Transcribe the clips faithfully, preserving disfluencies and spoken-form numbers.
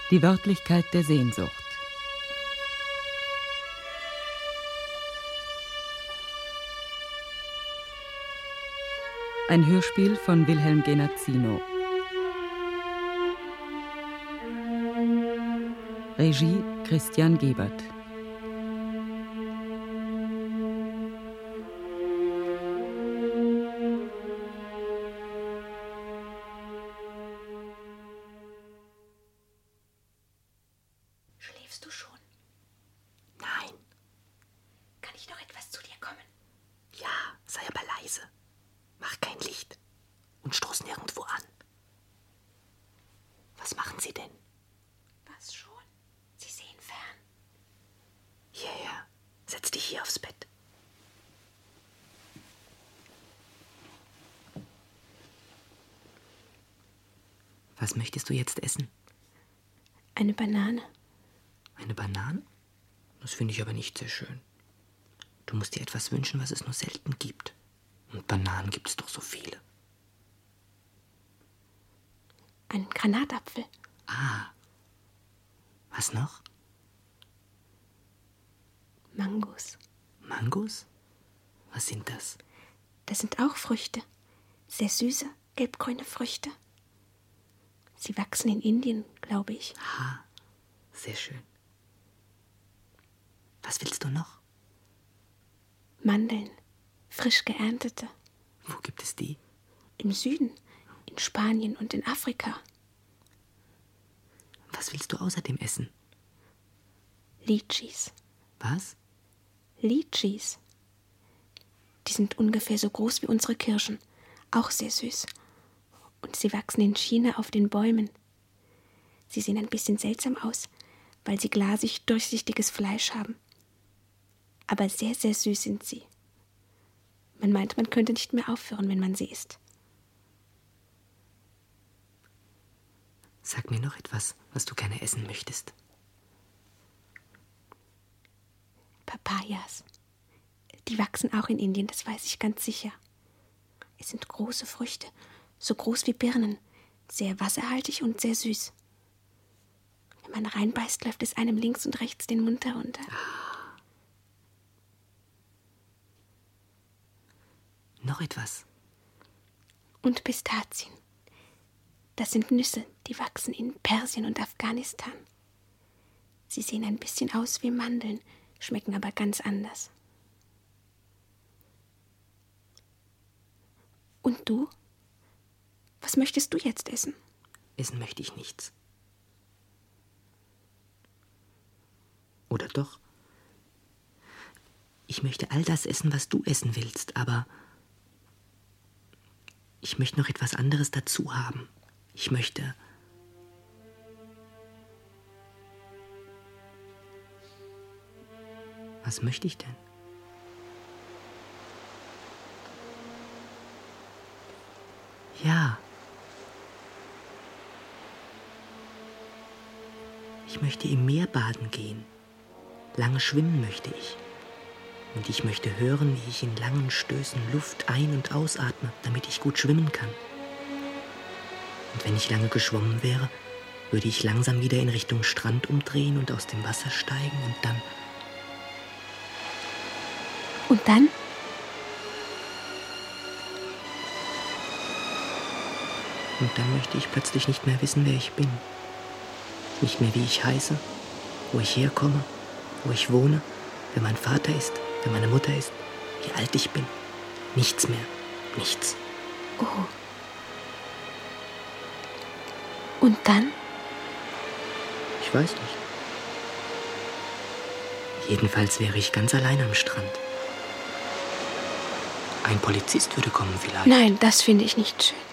Die Wörtlichkeit der Sehnsucht. Ein Hörspiel von Wilhelm Genazzino. Regie Christian Gebert. Schläfst du schon? Nein. Kann ich noch etwas zu dir kommen? Ja, sei aber leise. Mach kein Licht und stoß nirgendwo an. Was machen Sie denn? Was schon? Sie sehen fern. Hierher. Setz dich hier aufs Bett. Was möchtest du jetzt essen? Eine Banane. Eine Banane? Das finde ich aber nicht sehr schön. Du musst dir etwas wünschen, was es nur selten gibt. Und Bananen gibt es doch so viele. Einen Granatapfel. Ah. Was noch? Mangos. Mangos? Was sind das? Das sind auch Früchte. Sehr süße, gelbgrüne Früchte. Sie wachsen in Indien, glaube ich. Ah, sehr schön. Was willst du noch? Mandeln. Frisch geerntete. Wo gibt es die? Im Süden, in Spanien und in Afrika. Was willst du außerdem essen? Litschis. Was? Litschis. Die sind ungefähr so groß wie unsere Kirschen. Auch sehr süß. Und sie wachsen in China auf den Bäumen. Sie sehen ein bisschen seltsam aus, weil sie glasig durchsichtiges Fleisch haben. Aber sehr, sehr süß sind sie. Man meint, man könnte nicht mehr aufhören, wenn man sie isst. Sag mir noch etwas, was du gerne essen möchtest. Papayas. Die wachsen auch in Indien, das weiß ich ganz sicher. Es sind große Früchte, so groß wie Birnen, sehr wasserhaltig und sehr süß. Wenn man reinbeißt, läuft es einem links und rechts den Mund herunter. Noch etwas. Und Pistazien. Das sind Nüsse, die wachsen in Persien und Afghanistan. Sie sehen ein bisschen aus wie Mandeln, schmecken aber ganz anders. Und du? Was möchtest du jetzt essen? Essen möchte ich nichts. Oder doch? Ich möchte all das essen, was du essen willst, aber ich möchte noch etwas anderes dazu haben. Ich möchte... Was möchte ich denn? Ja. Ich möchte im Meer baden gehen. Lange schwimmen möchte ich. Und ich möchte hören, wie ich in langen Stößen Luft ein- und ausatme, damit ich gut schwimmen kann. Und wenn ich lange geschwommen wäre, würde ich langsam wieder in Richtung Strand umdrehen und aus dem Wasser steigen und dann... Und dann? Und dann möchte ich plötzlich nicht mehr wissen, wer ich bin. Nicht mehr, wie ich heiße, wo ich herkomme, wo ich wohne, wer mein Vater ist, wer meine Mutter ist, wie alt ich bin. Nichts mehr. Nichts. Oh. Und dann? Ich weiß nicht. Jedenfalls wäre ich ganz allein am Strand. Ein Polizist würde kommen vielleicht. Nein, das finde ich nicht schön.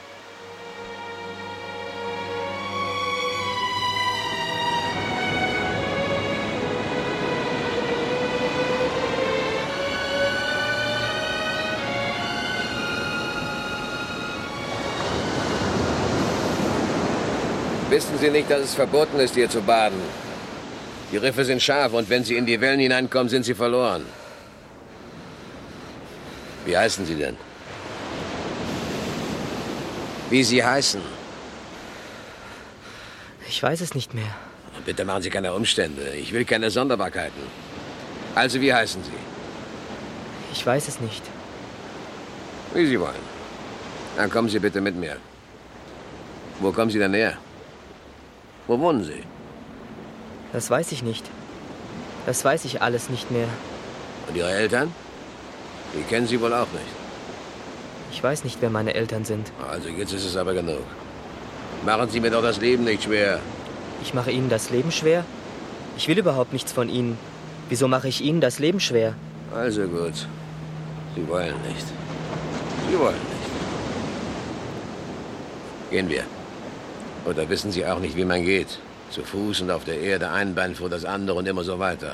Wissen Sie nicht, dass es verboten ist, hier zu baden? Die Riffe sind scharf und wenn Sie in die Wellen hineinkommen, sind Sie verloren. Wie heißen Sie denn? Wie Sie heißen? Ich weiß es nicht mehr. Bitte machen Sie keine Umstände. Ich will keine Sonderbarkeiten. Also, wie heißen Sie? Ich weiß es nicht. Wie Sie wollen. Dann kommen Sie bitte mit mir. Wo kommen Sie denn her? Wo wohnen Sie? Das weiß ich nicht. Das weiß ich alles nicht mehr. Und Ihre Eltern? Die kennen Sie wohl auch nicht. Ich weiß nicht, wer meine Eltern sind. Also, jetzt ist es aber genug. Machen Sie mir doch das Leben nicht schwer. Ich mache Ihnen das Leben schwer? Ich will überhaupt nichts von Ihnen. Wieso mache ich Ihnen das Leben schwer? Also gut. Sie wollen nicht. Sie wollen nicht. Gehen wir. Oder wissen Sie auch nicht, wie man geht? Zu Fuß und auf der Erde, ein Bein vor das andere und immer so weiter.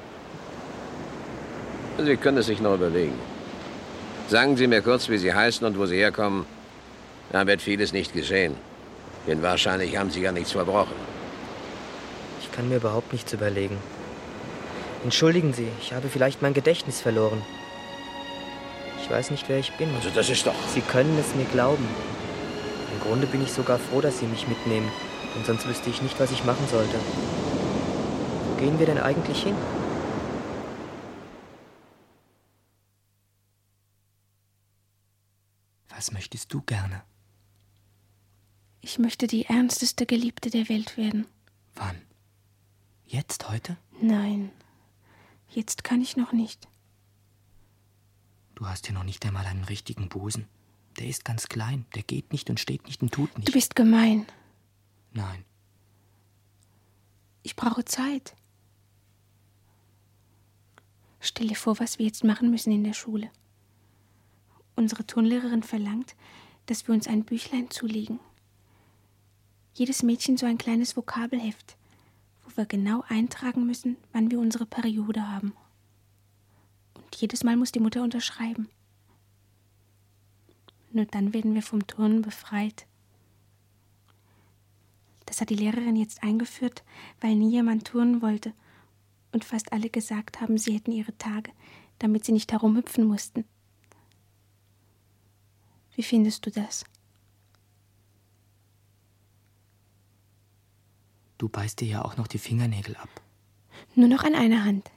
Sie können es sich noch überlegen. Sagen Sie mir kurz, wie Sie heißen und wo Sie herkommen. Dann wird vieles nicht geschehen. Denn wahrscheinlich haben Sie ja nichts verbrochen. Ich kann mir überhaupt nichts überlegen. Entschuldigen Sie, ich habe vielleicht mein Gedächtnis verloren. Ich weiß nicht, wer ich bin. Also das ist doch... Sie können es mir glauben. Im Grunde bin ich sogar froh, dass Sie mich mitnehmen. Denn sonst wüsste ich nicht, was ich machen sollte. Wo gehen wir denn eigentlich hin? Was möchtest du gerne? Ich möchte die ernsteste Geliebte der Welt werden. Wann? Jetzt, heute? Nein, jetzt kann ich noch nicht. Du hast ja noch nicht einmal einen richtigen Busen. Der ist ganz klein, der geht nicht und steht nicht und tut nicht. Du bist gemein. Nein. Ich brauche Zeit. Stell dir vor, was wir jetzt machen müssen in der Schule. Unsere Turnlehrerin verlangt, dass wir uns ein Büchlein zulegen. Jedes Mädchen so ein kleines Vokabelheft, wo wir genau eintragen müssen, wann wir unsere Periode haben. Und jedes Mal muss die Mutter unterschreiben. Nur dann werden wir vom Turnen befreit. Das hat die Lehrerin jetzt eingeführt, weil nie jemand turnen wollte und fast alle gesagt haben, sie hätten ihre Tage, damit sie nicht herumhüpfen mussten. Wie findest du das? Du beißt dir ja auch noch die Fingernägel ab. Nur noch an einer Hand.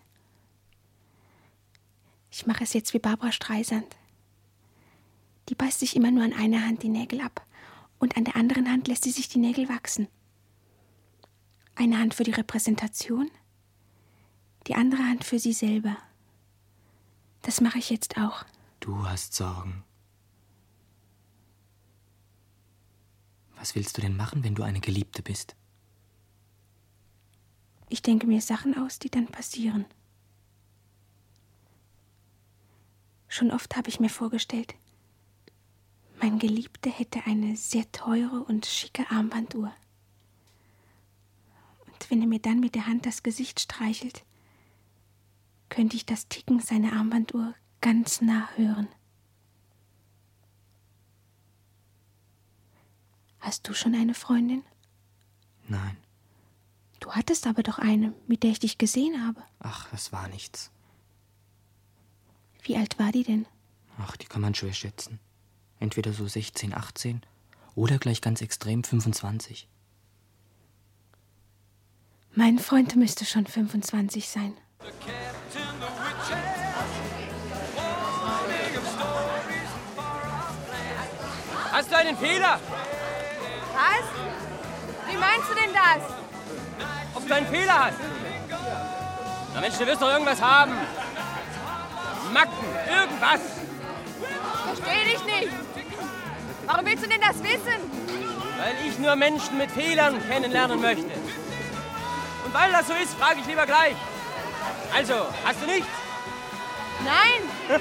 Ich mache es jetzt wie Barbra Streisand. Die beißt sich immer nur an einer Hand die Nägel ab und an der anderen Hand lässt sie sich die Nägel wachsen. Eine Hand für die Repräsentation, die andere Hand für sie selber. Das mache ich jetzt auch. Du hast Sorgen. Was willst du denn machen, wenn du eine Geliebte bist? Ich denke mir Sachen aus, die dann passieren. Schon oft habe ich mir vorgestellt, mein Geliebter hätte eine sehr teure und schicke Armbanduhr. Und wenn er mir dann mit der Hand das Gesicht streichelt, könnte ich das Ticken seiner Armbanduhr ganz nah hören. Hast du schon eine Freundin? Nein. Du hattest aber doch eine, mit der ich dich gesehen habe. Ach, das war nichts. Wie alt war die denn? Ach, die kann man schwer schätzen. Entweder so sechzehn, achtzehn oder gleich ganz extrem fünfundzwanzig. Mein Freund müsste schon fünfundzwanzig sein. Hast du einen Fehler? Was? Wie meinst du denn das? Ob du einen Fehler hast? Na Mensch, du wirst doch irgendwas haben. Macken, irgendwas. Versteh dich nicht. Warum willst du denn das wissen? Weil ich nur Menschen mit Fehlern kennenlernen möchte. Und weil das so ist, frage ich lieber gleich. Also, hast du nichts? Nein.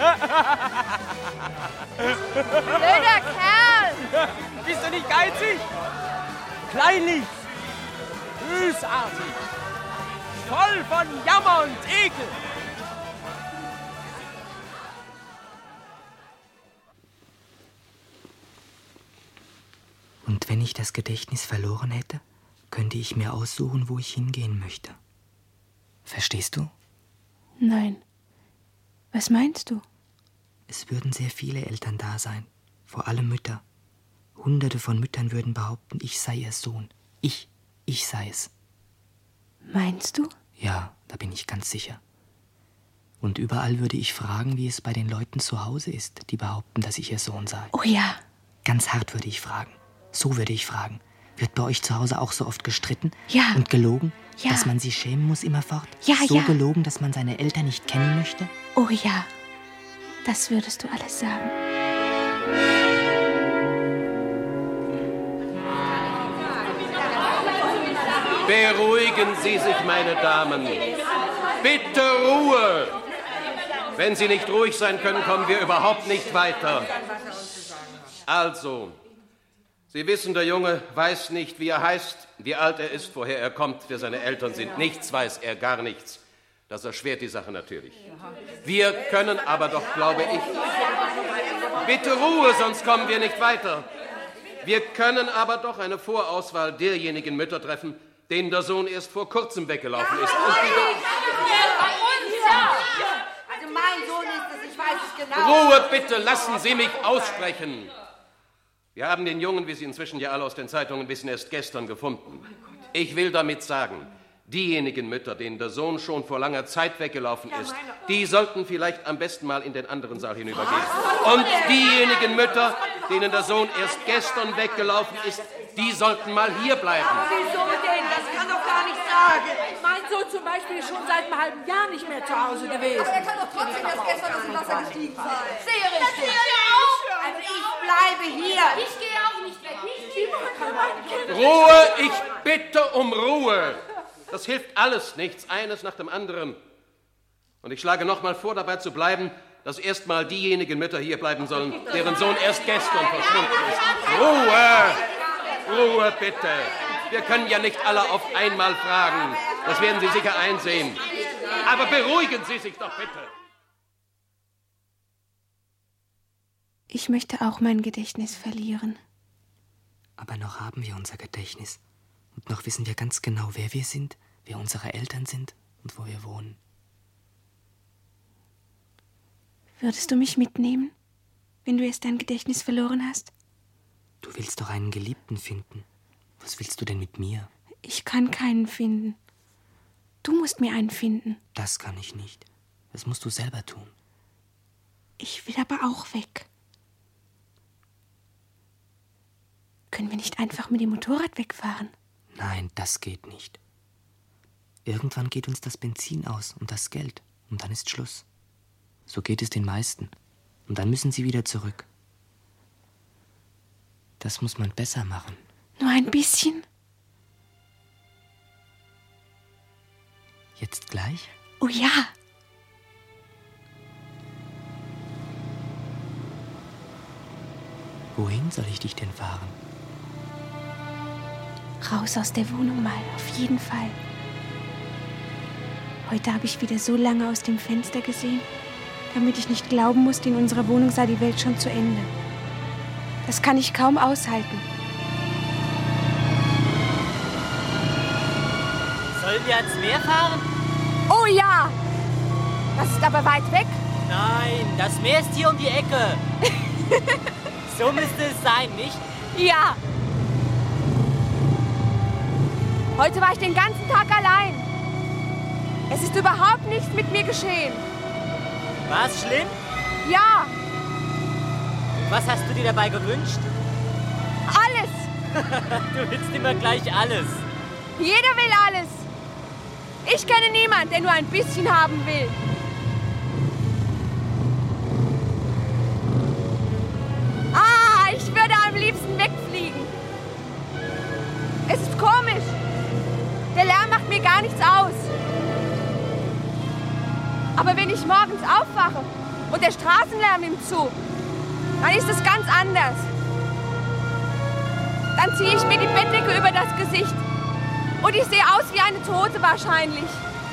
Blöder Kerl. Bist du nicht geizig? Kleinlich. Bösartig. Voll von Jammer und Ekel. Und wenn ich das Gedächtnis verloren hätte, könnte ich mir aussuchen, wo ich hingehen möchte. Verstehst du? Nein. Was meinst du? Es würden sehr viele Eltern da sein, vor allem Mütter. Hunderte von Müttern würden behaupten, ich sei ihr Sohn. Ich, Ich sei es. Meinst du? Ja, da bin ich ganz sicher. Und überall würde ich fragen, wie es bei den Leuten zu Hause ist, die behaupten, dass ich ihr Sohn sei. Oh ja. Ganz hart würde ich fragen. So würde ich fragen. Wird bei euch zu Hause auch so oft gestritten? Ja. Und gelogen? Ja. Dass man sie schämen muss immerfort? Ja, so ja. gelogen, dass man seine Eltern nicht kennen möchte? Oh ja. Das würdest du alles sagen. Beruhigen Sie sich, meine Damen. Bitte Ruhe! Wenn Sie nicht ruhig sein können, kommen wir überhaupt nicht weiter. Also, Sie wissen, der Junge weiß nicht, wie er heißt, wie alt er ist, woher er kommt, wer seine Eltern sind. Nichts weiß er, gar nichts. Das erschwert die Sache natürlich. Wir können aber doch, glaube ich... Bitte Ruhe, sonst kommen wir nicht weiter. Wir können aber doch eine Vorauswahl derjenigen Mütter treffen, denen der Sohn erst vor kurzem weggelaufen ist. Und die Also mein Sohn ist es, ich weiß es genau. Ruhe bitte, lassen Sie mich aussprechen. Wir haben den Jungen, wie Sie inzwischen ja alle aus den Zeitungen wissen, erst gestern gefunden. Ich will damit sagen, diejenigen Mütter, denen der Sohn schon vor langer Zeit weggelaufen ist, die sollten vielleicht am besten mal in den anderen Saal hinübergehen. Und diejenigen Mütter, denen der Sohn erst gestern weggelaufen ist, die sollten mal hier bleiben. Wieso denn? Das kann doch gar nicht sagen. Mein Sohn zum Beispiel ist schon seit einem halben Jahr nicht mehr zu Hause gewesen. Aber er kann doch trotzdem erst gestern aus dem Wasser gestiegen sein. Sehr richtig. Also ich bleibe hier. Ich gehe auch nicht weg. Nicht Ruhe, ich bitte um Ruhe. Das hilft alles nichts, eines nach dem anderen. Und ich schlage noch mal vor, dabei zu bleiben, dass erst mal diejenigen Mütter hier bleiben sollen, deren Sohn erst gestern verschwunden ist. Ruhe! Ruhe, bitte. Wir können ja nicht alle auf einmal fragen. Das werden Sie sicher einsehen. Aber beruhigen Sie sich doch bitte. Ich möchte auch mein Gedächtnis verlieren. Aber noch haben wir unser Gedächtnis. Und noch wissen wir ganz genau, wer wir sind, wer unsere Eltern sind und wo wir wohnen. Würdest du mich mitnehmen, wenn du erst dein Gedächtnis verloren hast? Du willst doch einen Geliebten finden. Was willst du denn mit mir? Ich kann keinen finden. Du musst mir einen finden. Das kann ich nicht. Das musst du selber tun. Ich will aber auch weg. Können wir nicht einfach mit dem Motorrad wegfahren? Nein, das geht nicht. Irgendwann geht uns das Benzin aus und das Geld. Und dann ist Schluss. So geht es den meisten. Und dann müssen sie wieder zurück. Das muss man besser machen. Nur ein bisschen? Jetzt gleich? Oh ja! Wohin soll ich dich denn fahren? Raus aus der Wohnung mal, auf jeden Fall. Heute habe ich wieder so lange aus dem Fenster gesehen, damit ich nicht glauben musste, in unserer Wohnung sei die Welt schon zu Ende. Das kann ich kaum aushalten. Sollen wir ans Meer fahren? Oh ja! Das ist aber weit weg. Nein, das Meer ist hier um die Ecke. So müsste es sein, nicht? Ja. Heute war ich den ganzen Tag allein. Es ist überhaupt nichts mit mir geschehen. War es schlimm? Ja, Was hast du dir dabei gewünscht? alles. Du willst immer gleich alles. Jeder will alles. Ich kenne niemanden, der nur ein bisschen haben will. Ah, ich würde am liebsten wegfliegen. Es ist komisch. Der Lärm macht mir gar nichts aus. Aber wenn ich morgens aufwache und der Straßenlärm nimmt zu, dann ist es ganz anders. Dann ziehe ich mir die Bettdecke über das Gesicht und ich sehe aus wie eine Tote wahrscheinlich.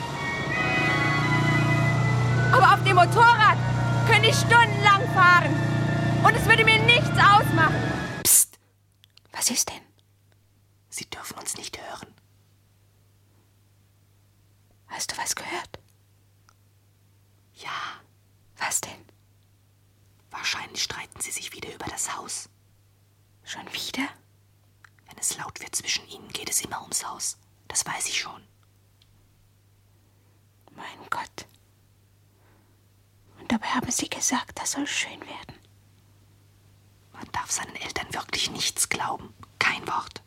Aber auf dem Motorrad könnte ich stundenlang fahren und es würde mir nichts ausmachen. Psst, was ist denn? Sie dürfen uns nicht hören. Hast du was gehört? Ja, Was denn? wahrscheinlich streiten sie sich wieder über das Haus. Schon wieder? Wenn Wenn es laut wird zwischen ihnen, geht es immer ums Haus. Das weiß ich schon. Mein Gott. Und dabei haben Sie gesagt, das soll schön werden. Man darf seinen Eltern wirklich nichts glauben. Kein Wort.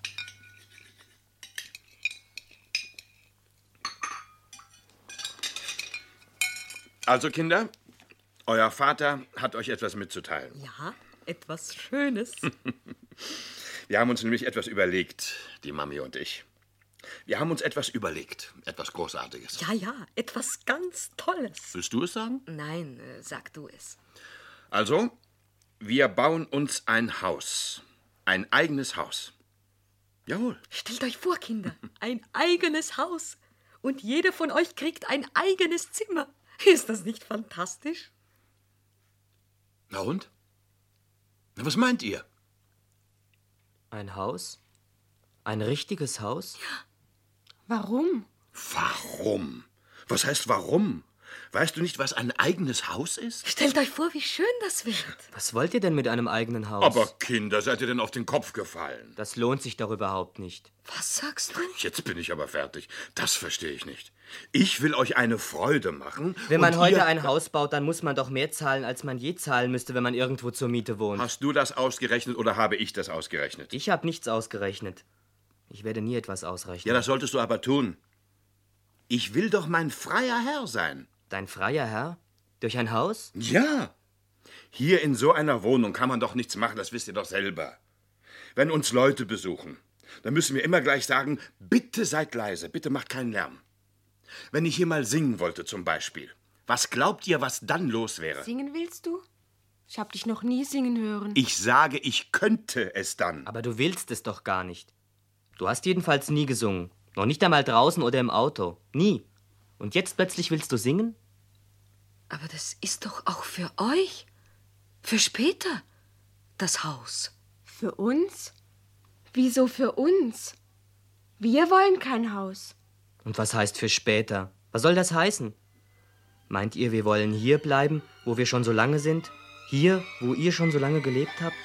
Also, Kinder, euer Vater hat euch etwas mitzuteilen. Ja, etwas Schönes. Wir haben uns nämlich etwas überlegt, die Mami und ich. Wir haben uns etwas überlegt, etwas Großartiges. Ja, ja, etwas ganz Tolles. Willst du es sagen? Nein, äh, sag du es. Also, wir bauen uns ein Haus. Ein eigenes Haus. Jawohl. Stellt euch vor, Kinder, ein eigenes Haus. Und jeder von euch kriegt ein eigenes Zimmer. Ist das nicht fantastisch? Na und? Na, was meint ihr? Ein Haus? Ein richtiges Haus? Warum? Warum? Was heißt warum? Weißt du nicht, was ein eigenes Haus ist? Stellt euch vor, wie schön das wird. Was wollt ihr denn mit einem eigenen Haus? Aber Kinder, seid ihr denn auf den Kopf gefallen? Das lohnt sich doch überhaupt nicht. Was sagst du? Jetzt bin ich aber fertig. Das verstehe ich nicht. Ich will euch eine Freude machen. Wenn man und heute ihr... ein Haus baut, dann muss man doch mehr zahlen, als man je zahlen müsste, wenn man irgendwo zur Miete wohnt. Hast du das ausgerechnet oder habe ich das ausgerechnet? Ich habe nichts ausgerechnet. Ich werde nie etwas ausrechnen. Ja, das solltest du aber tun. Ich will doch mein freier Herr sein. Dein freier Herr? Durch ein Haus? Ja. Hier in so einer Wohnung kann man doch nichts machen, das wisst ihr doch selber. Wenn uns Leute besuchen, dann müssen wir immer gleich sagen, bitte seid leise, bitte macht keinen Lärm. Wenn ich hier mal singen wollte zum Beispiel, was glaubt ihr, was dann los wäre? Singen willst du? Ich hab dich noch nie singen hören. Ich sage, ich könnte es dann. Aber du willst es doch gar nicht. Du hast jedenfalls nie gesungen. Noch nicht einmal draußen oder im Auto. Nie. Und jetzt plötzlich willst du singen? Aber das ist doch auch für euch. Für später. Das Haus. Für uns? Wieso für uns? Wir wollen kein Haus. Und was heißt für später? Was soll das heißen? Meint ihr, wir wollen hier bleiben, wo wir schon so lange sind? Hier, wo ihr schon so lange gelebt habt?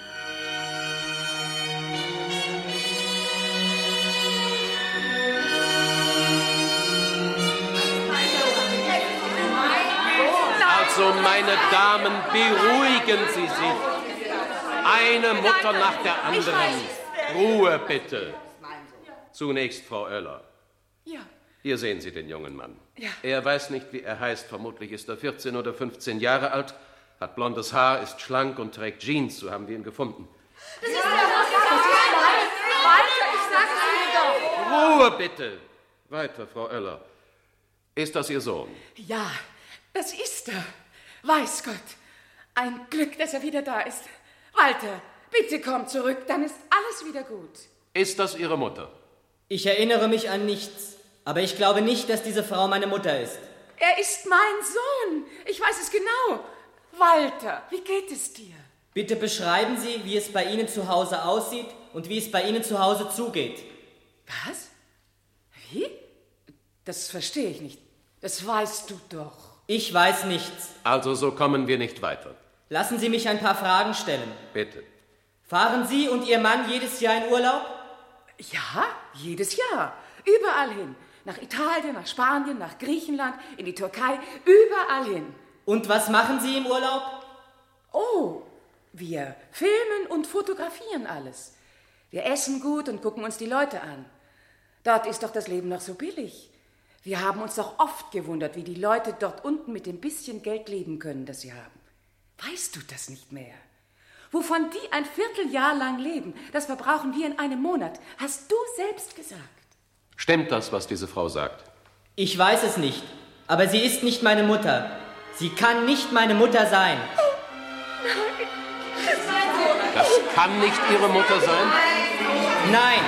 Also, meine Damen, beruhigen Sie sich. Eine Mutter nach der anderen. Ruhe, bitte. Zunächst Frau Oeller. Ja. Hier sehen Sie den jungen Mann. Ja. Er weiß nicht, wie er heißt. Vermutlich ist er vierzehn oder fünfzehn Jahre alt, hat blondes Haar, ist schlank und trägt Jeans. So haben wir ihn gefunden. Das ist der Walter, ich sag es Ihnen doch. Ruhe, bitte. Weiter, Frau Oeller. Ist das Ihr Sohn? Ja, das ist er. Weiß Gott. Ein Glück, dass er wieder da ist. Walter, bitte komm zurück, dann ist alles wieder gut. Ist das Ihre Mutter? Ich erinnere mich an nichts. Aber ich glaube nicht, dass diese Frau meine Mutter ist. Er ist mein Sohn. Ich weiß es genau. Walter, wie geht es dir? Bitte beschreiben Sie, wie es bei Ihnen zu Hause aussieht und wie es bei Ihnen zu Hause zugeht. Was? Wie? Das verstehe ich nicht. Das weißt du doch. Ich weiß nichts. Also so kommen wir nicht weiter. Lassen Sie mich ein paar Fragen stellen. Bitte. Fahren Sie und Ihr Mann jedes Jahr in Urlaub? Ja, jedes Jahr. Überall hin. Nach Italien, nach Spanien, nach Griechenland, in die Türkei, überall hin. Und was machen Sie im Urlaub? Oh, wir filmen und fotografieren alles. Wir essen gut und gucken uns die Leute an. Dort ist doch das Leben noch so billig. Wir haben uns doch oft gewundert, wie die Leute dort unten mit dem bisschen Geld leben können, das sie haben. Weißt du das nicht mehr? Wovon die ein Vierteljahr lang leben, das verbrauchen wir in einem Monat. Hast du selbst gesagt. Stimmt das, was diese Frau sagt? Ich weiß es nicht, aber sie ist nicht meine Mutter. Sie kann nicht meine Mutter sein. Das kann nicht Ihre Mutter sein? Nein.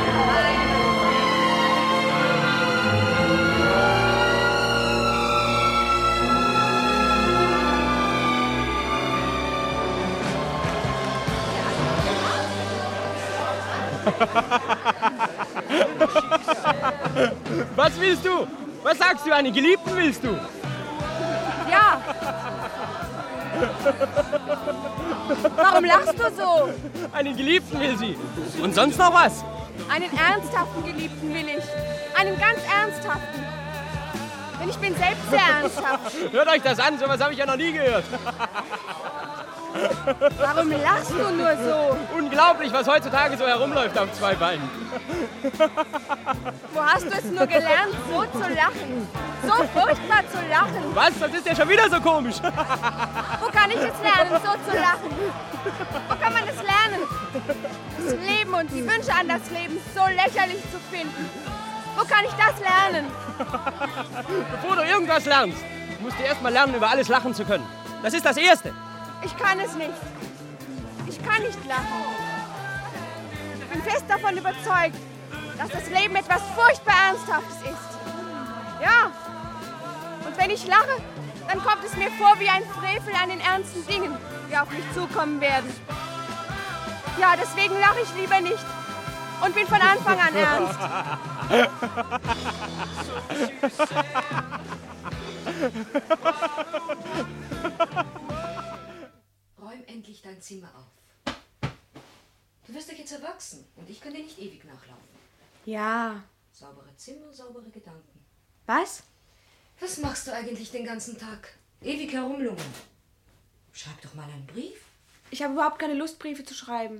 Was willst du? Was sagst du? Einen Geliebten willst du? Ja. Warum lachst du so? Einen Geliebten will sie. Und sonst noch was? Einen ernsthaften Geliebten will ich. Einen ganz ernsthaften. Denn ich bin selbst sehr ernsthaft. Hört euch das an, sowas habe ich ja noch nie gehört. Warum lachst du nur so? Unglaublich, was heutzutage so herumläuft auf zwei Beinen. Wo hast du es nur gelernt, so zu lachen? So furchtbar zu lachen. Was? Das ist ja schon wieder so komisch. Wo kann ich es lernen, so zu lachen? Wo kann man es lernen? Das Leben und die Wünsche an das Leben so lächerlich zu finden. Wo kann ich das lernen? Bevor du irgendwas lernst, musst du erst mal lernen, über alles lachen zu können. Das ist das Erste. Ich kann es nicht. Ich kann nicht lachen. Ich bin fest davon überzeugt, dass das Leben etwas furchtbar Ernsthaftes ist. Ja. Und wenn ich lache, dann kommt es mir vor wie ein Frevel an den ernsten Dingen, die auf mich zukommen werden. Ja, deswegen lache ich lieber nicht und bin von Anfang an ernst. Räum endlich dein Zimmer auf. Du wirst doch jetzt erwachsen und ich kann dir nicht ewig nachlaufen. Ja. Saubere Zimmer, saubere Gedanken. Was? Was machst du eigentlich den ganzen Tag? Ewig herumlungern. Schreib doch mal einen Brief. Ich habe überhaupt keine Lust, Briefe zu schreiben.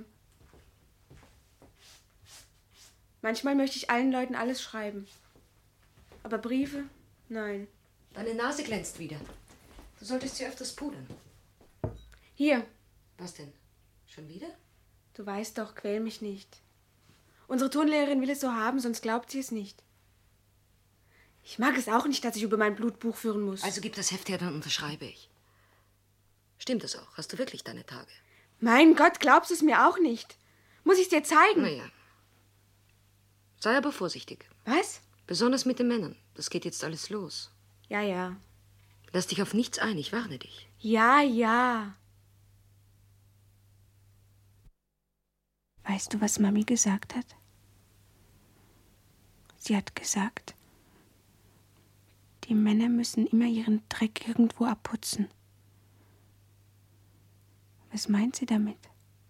Manchmal möchte ich allen Leuten alles schreiben. Aber Briefe? Nein. Deine Nase glänzt wieder. Du solltest sie öfters pudern. Hier. Was denn? Schon wieder? Du weißt doch, quäl mich nicht. Unsere Turnlehrerin will es so haben, sonst glaubt sie es nicht. Ich mag es auch nicht, dass ich über mein Blut Buch führen muss. Also gib das Heft her, dann unterschreibe ich. Stimmt es auch? Hast du wirklich deine Tage? Mein Gott, glaubst du es mir auch nicht? Muss ich es dir zeigen? Naja. Sei aber vorsichtig. Was? Besonders mit den Männern. Das geht jetzt alles los. Ja, ja. Lass dich auf nichts ein, ich warne dich. Ja, ja. Weißt du, was Mami gesagt hat? Sie hat gesagt, die Männer müssen immer ihren Dreck irgendwo abputzen. Was meint sie damit?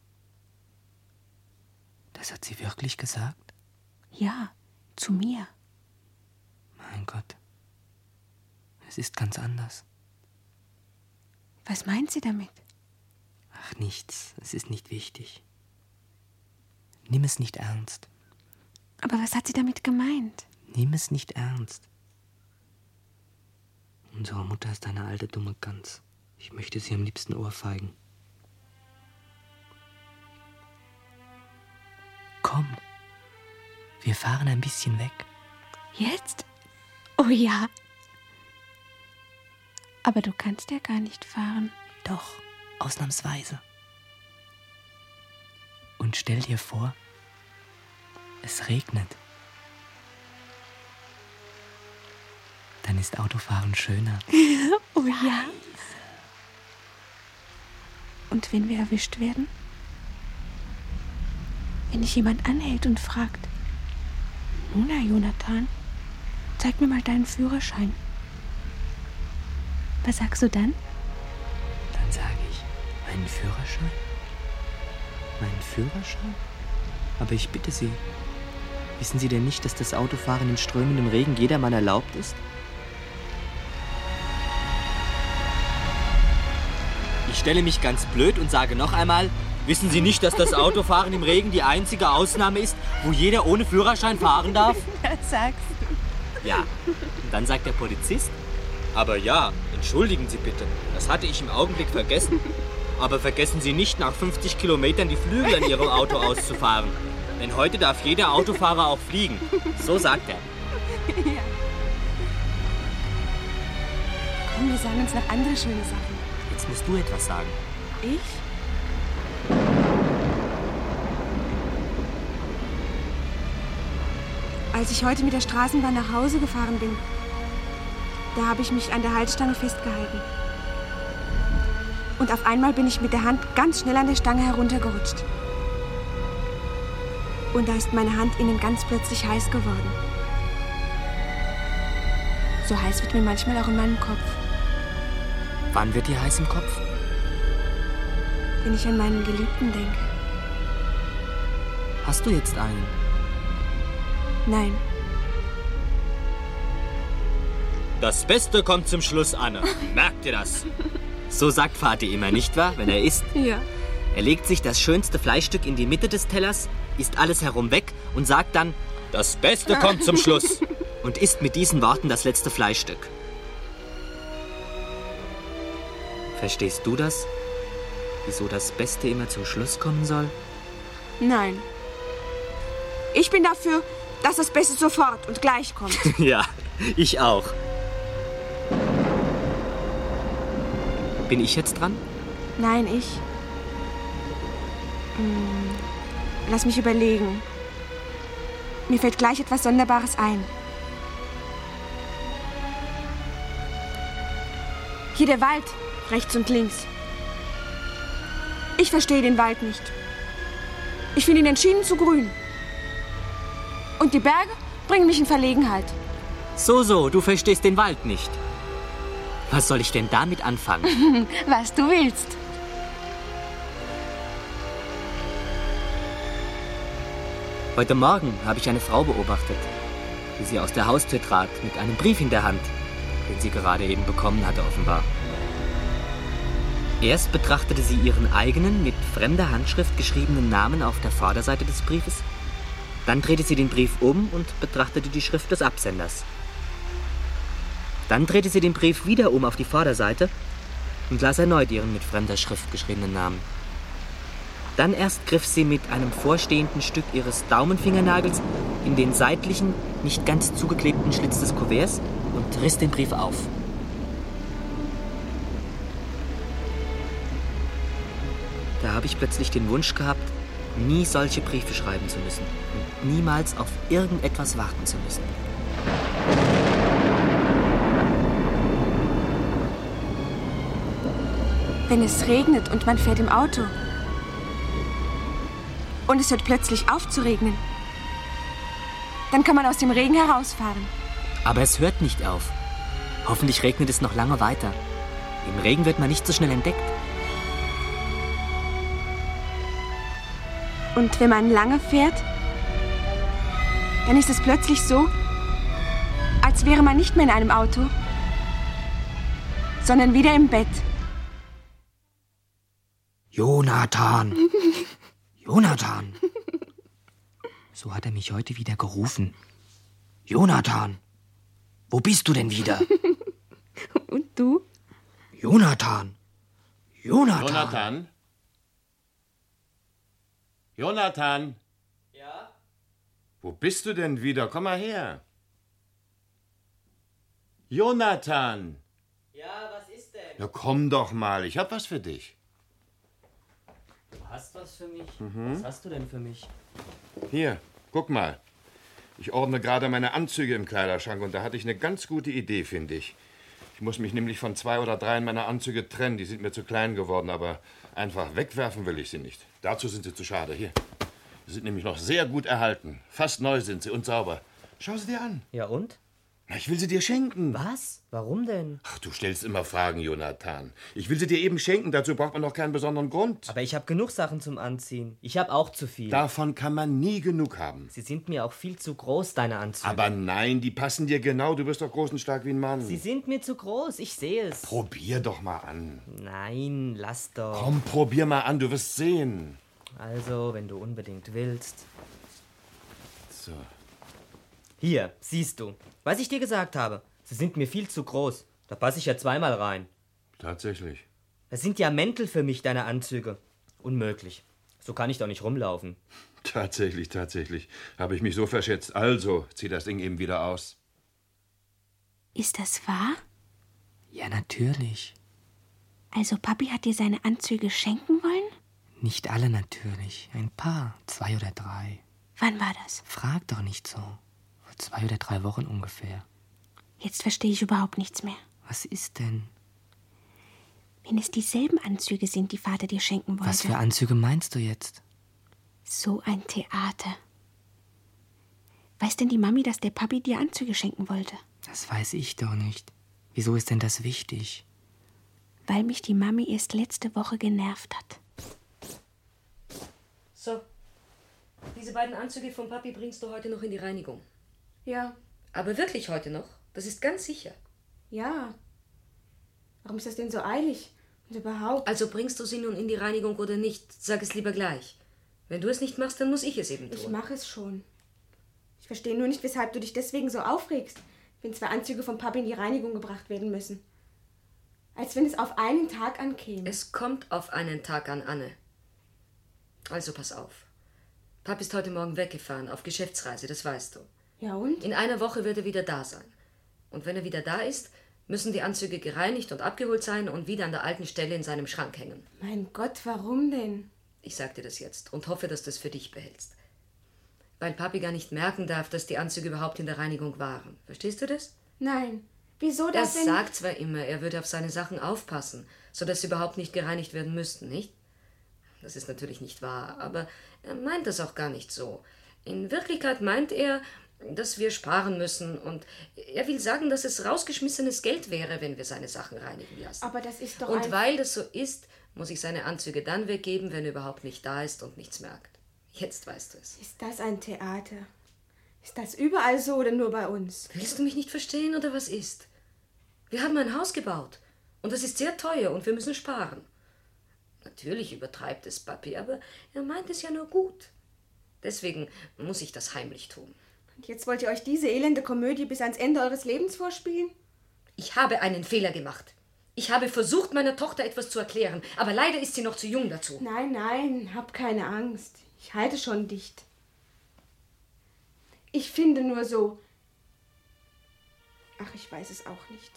Das hat sie wirklich gesagt? Ja, zu mir. Mein Gott. Es ist ganz anders. Was meint sie damit? Ach, nichts. Es ist nicht wichtig. Nimm es nicht ernst. Aber was hat sie damit gemeint? Nimm es nicht ernst. Unsere Mutter ist eine alte, dumme Gans. Ich möchte sie am liebsten ohrfeigen. Komm. Wir fahren ein bisschen weg. Jetzt? Oh ja. Aber du kannst ja gar nicht fahren. Doch, ausnahmsweise. Und stell dir vor, es regnet. Dann ist Autofahren schöner. Oh ja. Und wenn wir erwischt werden? Wenn dich jemand anhält und fragt, nun, Herr Jonathan, zeig mir mal deinen Führerschein. Was sagst du dann? Dann sage ich, meinen Führerschein? Meinen Führerschein? Aber ich bitte Sie, wissen Sie denn nicht, dass das Autofahren in strömendem Regen jedermann erlaubt ist? Ich stelle mich ganz blöd und sage noch einmal, wissen Sie nicht, dass das Autofahren im Regen die einzige Ausnahme ist, wo jeder ohne Führerschein fahren darf? Das sagst du. Ja. Und dann sagt der Polizist, aber ja, entschuldigen Sie bitte, das hatte ich im Augenblick vergessen. Aber vergessen Sie nicht, nach fünfzig Kilometern die Flügel an Ihrem Auto auszufahren. Denn heute darf jeder Autofahrer auch fliegen. So sagt er. Ja. Komm, wir sagen uns noch andere schöne Sachen. Jetzt musst du etwas sagen. Ich? Als ich heute mit der Straßenbahn nach Hause gefahren bin, da habe ich mich an der Halsstange festgehalten. Und auf einmal bin ich mit der Hand ganz schnell an der Stange heruntergerutscht. Und da ist meine Hand innen ganz plötzlich heiß geworden. So heiß wird mir manchmal auch in meinem Kopf. Wann wird dir heiß im Kopf? wenn ich an meinen Geliebten denke. Hast du jetzt einen? Nein. Das Beste kommt zum Schluss, Anne. Merkt ihr das? So sagt Vati immer, nicht wahr, wenn er isst? Ja. Er legt sich das schönste Fleischstück in die Mitte des Tellers, isst alles herum weg und sagt dann, das Beste kommt zum Schluss. Und isst mit diesen Worten das letzte Fleischstück. Verstehst du das? Wieso das Beste immer zum Schluss kommen soll? Nein. Ich bin dafür, dass das Beste sofort und gleich kommt. Ja, ich auch. Bin ich jetzt dran? Nein, ich. Hm, lass mich überlegen. Mir fällt gleich etwas Sonderbares ein. Hier der Wald, rechts und links. Ich verstehe den Wald nicht. Ich finde ihn entschieden zu grün. Und die Berge bringen mich in Verlegenheit. So, so, du verstehst den Wald nicht. Was soll ich denn damit anfangen? Was du willst. Heute Morgen habe ich eine Frau beobachtet, wie sie aus der Haustür trat mit einem Brief in der Hand, den sie gerade eben bekommen hatte, offenbar. Erst betrachtete sie ihren eigenen, mit fremder Handschrift geschriebenen Namen auf der Vorderseite des Briefes. Dann drehte sie den Brief um und betrachtete die Schrift des Absenders. Dann drehte sie den Brief wieder um auf die Vorderseite und las erneut ihren mit fremder Schrift geschriebenen Namen. Dann erst griff sie mit einem vorstehenden Stück ihres Daumenfingernagels in den seitlichen, nicht ganz zugeklebten Schlitz des Kuverts und riss den Brief auf. Da habe ich plötzlich den Wunsch gehabt, nie solche Briefe schreiben zu müssen und niemals auf irgendetwas warten zu müssen. Wenn es regnet und man fährt im Auto und es hört plötzlich auf zu regnen, dann kann man aus dem Regen herausfahren. Aber es hört nicht auf. Hoffentlich regnet es noch lange weiter. Im Regen wird man nicht so schnell entdeckt. Und wenn man lange fährt, dann ist es plötzlich so, als wäre man nicht mehr in einem Auto, sondern wieder im Bett. Jonathan! Jonathan! So hat er mich heute wieder gerufen. Jonathan! Wo bist du denn wieder? Und du? Jonathan! Jonathan! Jonathan? Jonathan! Ja? Wo bist du denn wieder? Komm mal her. Jonathan! Ja, was ist denn? Na komm doch mal, ich hab was für dich. Du hast was für mich? Mhm. Was hast du denn für mich? Hier, guck mal. Ich ordne gerade meine Anzüge im Kleiderschrank und da hatte ich eine ganz gute Idee, finde ich. Ich muss mich nämlich von zwei oder dreien meiner Anzüge trennen. Die sind mir zu klein geworden, aber einfach wegwerfen will ich sie nicht. Dazu sind sie zu schade. Hier. Sie sind nämlich noch sehr gut erhalten. Fast neu sind sie und sauber. Schau sie dir an. Ja und? Na, ich will sie dir schenken. Was? Warum denn? Ach, du stellst immer Fragen, Jonathan. Ich will sie dir eben schenken. Dazu braucht man noch keinen besonderen Grund. Aber ich habe genug Sachen zum Anziehen. Ich habe auch zu viel. Davon kann man nie genug haben. Sie sind mir auch viel zu groß, deine Anzüge. Aber nein, die passen dir genau. Du bist doch groß und stark wie ein Mann. Sie sind mir zu groß, ich sehe es. Probier doch mal an. Nein, lass doch. Komm, probier mal an, du wirst sehen. Also, wenn du unbedingt willst. So. Hier, siehst du. Was ich dir gesagt habe. Sie sind mir viel zu groß. Da passe ich ja zweimal rein. Tatsächlich. Das sind ja Mäntel für mich, deine Anzüge. Unmöglich. So kann ich doch nicht rumlaufen. Tatsächlich, tatsächlich. Habe ich mich so verschätzt. Also, zieh das Ding eben wieder aus. Ist das wahr? Ja, natürlich. Also Papi hat dir seine Anzüge schenken wollen? Nicht alle natürlich. Ein paar. Zwei oder drei. Wann war das? Frag doch nicht so. Vor zwei oder drei Wochen ungefähr. Jetzt verstehe ich überhaupt nichts mehr. Was ist denn? Wenn es dieselben Anzüge sind, die Vater dir schenken wollte. Was für Anzüge meinst du jetzt? So ein Theater. Weiß denn die Mami, dass der Papi dir Anzüge schenken wollte? Das weiß ich doch nicht. Wieso ist denn das wichtig? Weil mich die Mami erst letzte Woche genervt hat. Diese beiden Anzüge von Papi bringst du heute noch in die Reinigung. Ja. Aber wirklich heute noch? Das ist ganz sicher. Ja. Warum ist das denn so eilig? Und überhaupt... Also bringst du sie nun in die Reinigung oder nicht? Sag es lieber gleich. Wenn du es nicht machst, dann muss ich es eben tun. Ich mache es schon. Ich verstehe nur nicht, weshalb du dich deswegen so aufregst, wenn zwei Anzüge von Papi in die Reinigung gebracht werden müssen. Als wenn es auf einen Tag ankäme. Es kommt auf einen Tag an, Anne. Also pass auf. Papi ist heute Morgen weggefahren, auf Geschäftsreise, das weißt du. Ja und? In einer Woche wird er wieder da sein. Und wenn er wieder da ist, müssen die Anzüge gereinigt und abgeholt sein und wieder an der alten Stelle in seinem Schrank hängen. Mein Gott, warum denn? Ich sag dir das jetzt und hoffe, dass du es für dich behältst. Weil Papi gar nicht merken darf, dass die Anzüge überhaupt in der Reinigung waren. Verstehst du das? Nein. Wieso Er das denn? sagt zwar immer, er würde auf seine Sachen aufpassen, sodass sie überhaupt nicht gereinigt werden müssten, nicht? Das ist natürlich nicht wahr, aber er meint das auch gar nicht so. In Wirklichkeit meint er, dass wir sparen müssen und er will sagen, dass es rausgeschmissenes Geld wäre, wenn wir seine Sachen reinigen lassen. Aber das ist doch Und ein... weil das so ist, muss ich seine Anzüge dann weggeben, wenn er überhaupt nicht da ist und nichts merkt. Jetzt weißt du es. Ist das ein Theater? Ist das überall so oder nur bei uns? Willst du mich nicht verstehen oder was ist? Wir haben ein Haus gebaut und das ist sehr teuer und wir müssen sparen. Natürlich übertreibt es Papi, aber er meint es ja nur gut. Deswegen muss ich das heimlich tun. Und jetzt wollt ihr euch diese elende Komödie bis ans Ende eures Lebens vorspielen? Ich habe einen Fehler gemacht. Ich habe versucht, meiner Tochter etwas zu erklären, aber leider ist sie noch zu jung dazu. Nein, nein, hab keine Angst. Ich halte schon dicht. Ich finde nur so... Ach, ich weiß es auch nicht.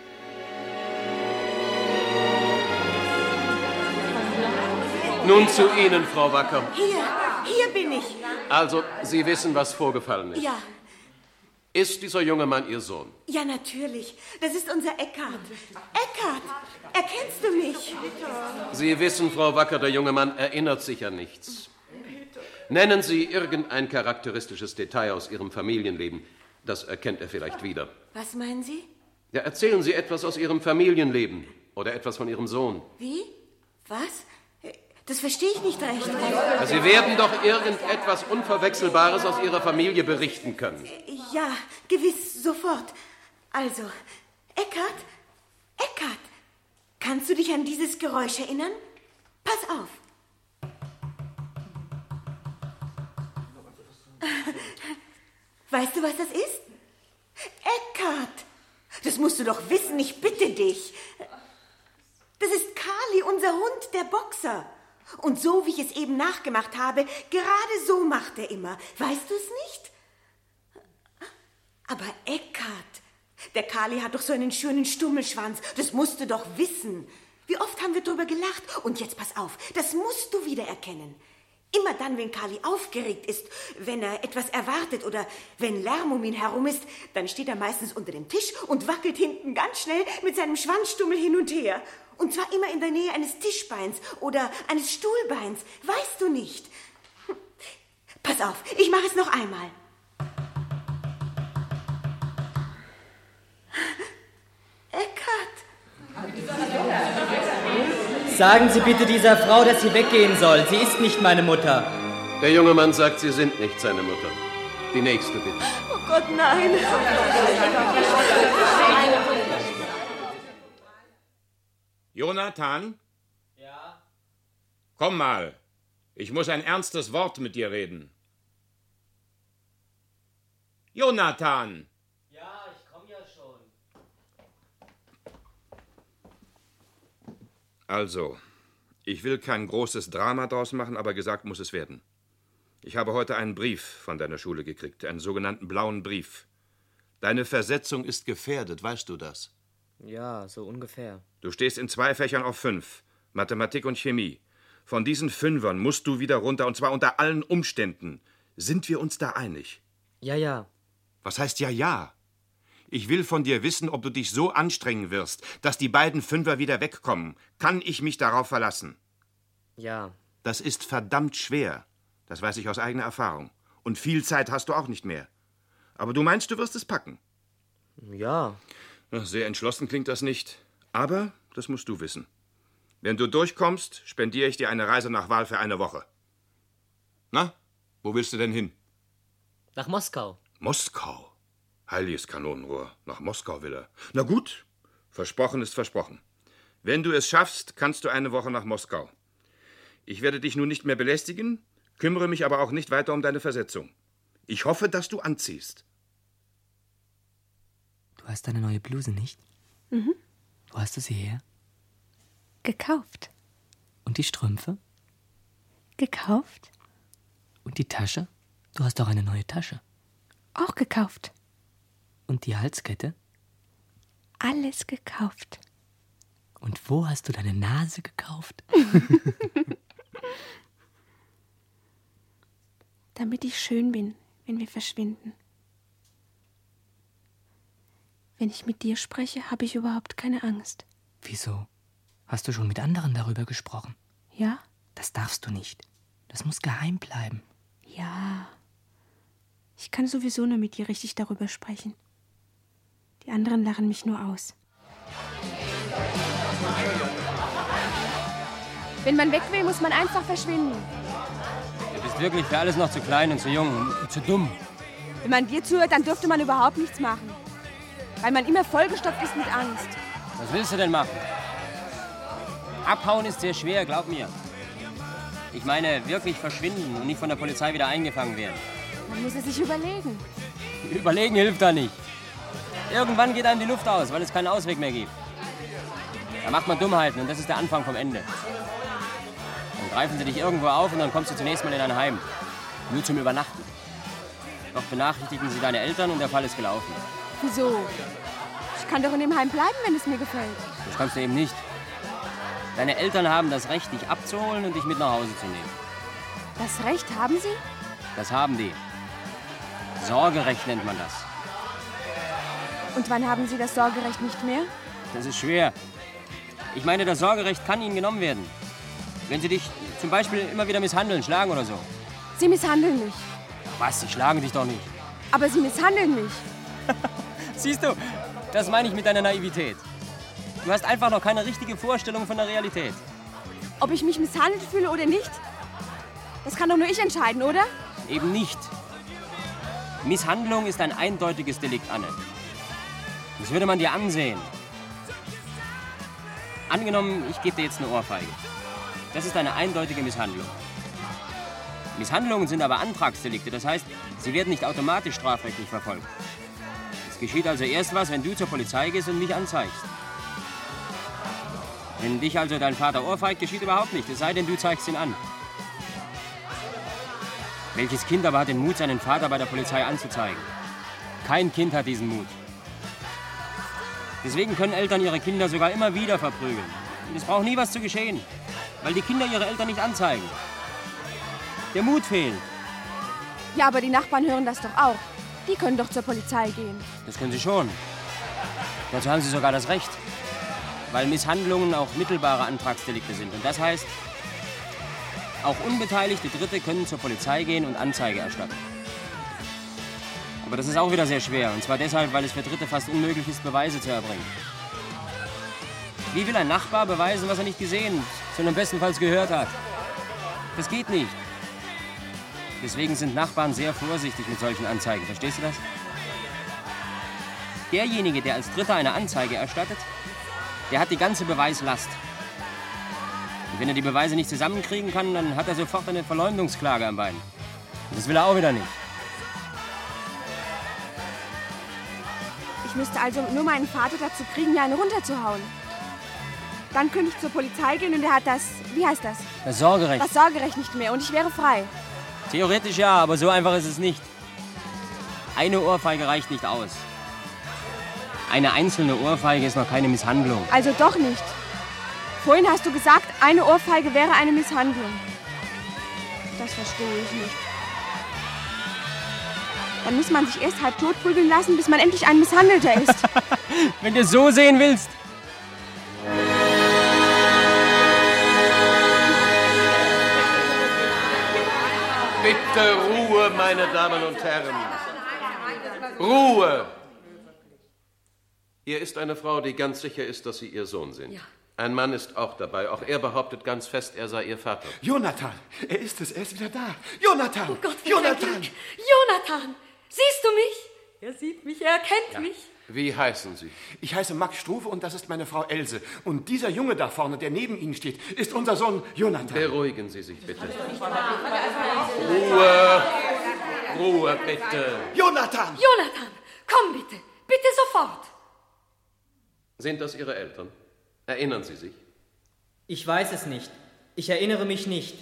Nun zu Ihnen, Frau Wacker. Hier, hier bin ich. Also, Sie wissen, was vorgefallen ist. Ja, Ist dieser junge Mann Ihr Sohn? ja, natürlich. Das ist unser Eckhard. Eckhard, erkennst du mich? Sie wissen, Frau Wacker, der junge Mann erinnert sich an nichts. Nennen Sie irgendein charakteristisches Detail aus Ihrem Familienleben. Das erkennt er vielleicht wieder. Was meinen Sie? Ja, erzählen Sie etwas aus Ihrem Familienleben oder etwas von Ihrem Sohn. Wie? Was? Das verstehe ich nicht recht. Ja, Sie werden doch irgendetwas Unverwechselbares aus Ihrer Familie berichten können. Ja, gewiss, sofort. Also, Eckhard, Eckhard, kannst du dich an dieses Geräusch erinnern? Pass auf. Weißt du, was das ist? Eckhard, das musst du doch wissen, ich bitte dich. Das ist Kali, unser Hund, der Boxer. Und so, wie ich es eben nachgemacht habe, gerade so macht er immer. Weißt du es nicht? Aber Eckhard, der Kali hat doch so einen schönen Stummelschwanz. Das musst du doch wissen. Wie oft haben wir drüber gelacht? Und jetzt pass auf, das musst du wieder erkennen. Immer dann, wenn Kali aufgeregt ist, wenn er etwas erwartet oder wenn Lärm um ihn herum ist, dann steht er meistens unter dem Tisch und wackelt hinten ganz schnell mit seinem Schwanzstummel hin und her. Und zwar immer in der Nähe eines Tischbeins oder eines Stuhlbeins. Weißt du nicht? Hm. Pass auf, ich mache es noch einmal. Eckhard. Sagen Sie bitte dieser Frau, dass sie weggehen soll. Sie ist nicht meine Mutter. Der junge Mann sagt, Sie sind nicht seine Mutter. Die nächste, bitte. Oh Gott, nein. Jonathan? Ja? Komm mal. Ich muss ein ernstes Wort mit dir reden. Jonathan! Ja, ich komme ja schon. Also, ich will kein großes Drama draus machen, aber gesagt muss es werden. Ich habe heute einen Brief von deiner Schule gekriegt, einen sogenannten blauen Brief. Deine Versetzung ist gefährdet, weißt du das? Ja, so ungefähr. Du stehst in zwei Fächern auf fünf, Mathematik und Chemie. Von diesen Fünfern musst du wieder runter, und zwar unter allen Umständen. Sind wir uns da einig? Ja, ja. Was heißt ja, ja? Ich will von dir wissen, ob du dich so anstrengen wirst, dass die beiden Fünfer wieder wegkommen. Kann ich mich darauf verlassen? Ja. Das ist verdammt schwer. Das weiß ich aus eigener Erfahrung. Und viel Zeit hast du auch nicht mehr. Aber du meinst, du wirst es packen? Ja. Sehr entschlossen klingt das nicht. Aber das musst du wissen. Wenn du durchkommst, spendiere ich dir eine Reise nach Wahl für eine Woche. Na, Wo willst du denn hin? Nach Moskau. Moskau? Heiliges Kanonenrohr. Nach Moskau will er. Na gut, versprochen ist versprochen. Wenn du es schaffst, kannst du eine Woche nach Moskau. Ich werde dich nun nicht mehr belästigen, kümmere mich aber auch nicht weiter um deine Versetzung. Ich hoffe, dass du anziehst. Du hast deine neue Bluse, nicht? Mhm. Wo hast du sie her? Gekauft. Und die Strümpfe? Gekauft. Und die Tasche? Du hast doch eine neue Tasche. Auch gekauft. Und die Halskette? Alles gekauft. Und wo hast du deine Nase gekauft? Damit ich schön bin, wenn wir verschwinden. Wenn ich mit dir spreche, habe ich überhaupt keine Angst. Wieso? Hast du schon mit anderen darüber gesprochen? Ja? Das darfst du nicht. Das muss geheim bleiben. Ja. Ich kann sowieso nur mit dir richtig darüber sprechen. Die anderen lachen mich nur aus. Wenn man weg will, muss man einfach verschwinden. Du bist wirklich für alles noch zu klein und zu jung und zu dumm. Wenn man dir zuhört, dann dürfte man überhaupt nichts machen. Weil man immer vollgestopft ist mit Angst. Was willst du denn machen? Abhauen ist sehr schwer, glaub mir. Ich meine, wirklich verschwinden und nicht von der Polizei wieder eingefangen werden. Man muss es sich überlegen. Überlegen hilft da nicht. Irgendwann geht einem die Luft aus, weil es keinen Ausweg mehr gibt. Da macht man Dummheiten und das ist der Anfang vom Ende. Dann greifen sie dich irgendwo auf und dann kommst du zunächst mal in ein Heim. Nur zum Übernachten. Doch benachrichtigen sie deine Eltern und der Fall ist gelaufen. Wieso? Ich kann doch in dem Heim bleiben, wenn es mir gefällt. Das kannst du eben nicht. Deine Eltern haben das Recht, dich abzuholen und dich mit nach Hause zu nehmen. Das Recht haben sie? Das haben die. Sorgerecht nennt man das. Und wann haben sie das Sorgerecht nicht mehr? Das ist schwer. Ich meine, das Sorgerecht kann ihnen genommen werden. Wenn sie dich zum Beispiel immer wieder misshandeln, schlagen oder so. Sie misshandeln mich. Was? Sie schlagen dich doch nicht. Aber sie misshandeln mich. Siehst du, das meine ich mit deiner Naivität. Du hast einfach noch keine richtige Vorstellung von der Realität. Ob ich mich misshandelt fühle oder nicht? Das kann doch nur ich entscheiden, oder? Eben nicht. Misshandlung ist ein eindeutiges Delikt, Anne. Das würde man dir ansehen. Angenommen, ich gebe dir jetzt eine Ohrfeige. Das ist eine eindeutige Misshandlung. Misshandlungen sind aber Antragsdelikte, das heißt, sie werden nicht automatisch strafrechtlich verfolgt. Es geschieht also erst was, wenn du zur Polizei gehst und mich anzeigst. Wenn dich also dein Vater ohrfeigt, geschieht überhaupt nichts, es sei denn, du zeigst ihn an. Welches Kind aber hat den Mut, seinen Vater bei der Polizei anzuzeigen? Kein Kind hat diesen Mut. Deswegen können Eltern ihre Kinder sogar immer wieder verprügeln. Und es braucht nie was zu geschehen, weil die Kinder ihre Eltern nicht anzeigen. Der Mut fehlt. Ja, aber die Nachbarn hören das doch auch. Die können doch zur Polizei gehen. Das können sie schon. Dazu haben sie sogar das Recht. Weil Misshandlungen auch mittelbare Antragsdelikte sind. Und das heißt, auch unbeteiligte Dritte können zur Polizei gehen und Anzeige erstatten. Aber das ist auch wieder sehr schwer. Und zwar deshalb, weil es für Dritte fast unmöglich ist, Beweise zu erbringen. Wie will ein Nachbar beweisen, was er nicht gesehen, sondern bestenfalls gehört hat? Das geht nicht. Deswegen sind Nachbarn sehr vorsichtig mit solchen Anzeigen. Verstehst du das? Derjenige, der als Dritter eine Anzeige erstattet, der hat die ganze Beweislast. Und wenn er die Beweise nicht zusammenkriegen kann, dann hat er sofort eine Verleumdungsklage am Bein. Und das will er auch wieder nicht. Ich müsste also nur meinen Vater dazu kriegen, mir eine runterzuhauen. Dann könnte ich zur Polizei gehen und er hat das, wie heißt das? Das Sorgerecht. Das Sorgerecht nicht mehr und ich wäre frei. Theoretisch ja, aber so einfach ist es nicht. Eine Ohrfeige reicht nicht aus. Eine einzelne Ohrfeige ist noch keine Misshandlung. Also doch nicht. Vorhin hast du gesagt, eine Ohrfeige wäre eine Misshandlung. Das verstehe ich nicht. Dann muss man sich erst halb tot prügeln lassen, bis man endlich ein Misshandelter ist. Wenn du es so sehen willst. Bitte Ruhe, meine Damen und Herren. Ruhe! Hier ist eine Frau, die ganz sicher ist, dass Sie Ihr Sohn sind. Ja. Ein Mann ist auch dabei. Auch er behauptet ganz fest, er sei Ihr Vater. Jonathan, er ist es, er ist wieder da. Jonathan, Oh Gott, Jonathan. Jonathan, siehst du mich? Er sieht mich, er erkennt Ja. mich. Wie heißen Sie? Ich heiße Max Struve und das ist meine Frau Else. Und dieser Junge da vorne, der neben Ihnen steht, ist unser Sohn Jonathan. Beruhigen Sie sich bitte. Ruhe, Ruhe bitte. Jonathan! Jonathan, komm bitte, bitte sofort. Sind das Ihre Eltern? Erinnern Sie sich? Ich weiß es nicht. Ich erinnere mich nicht.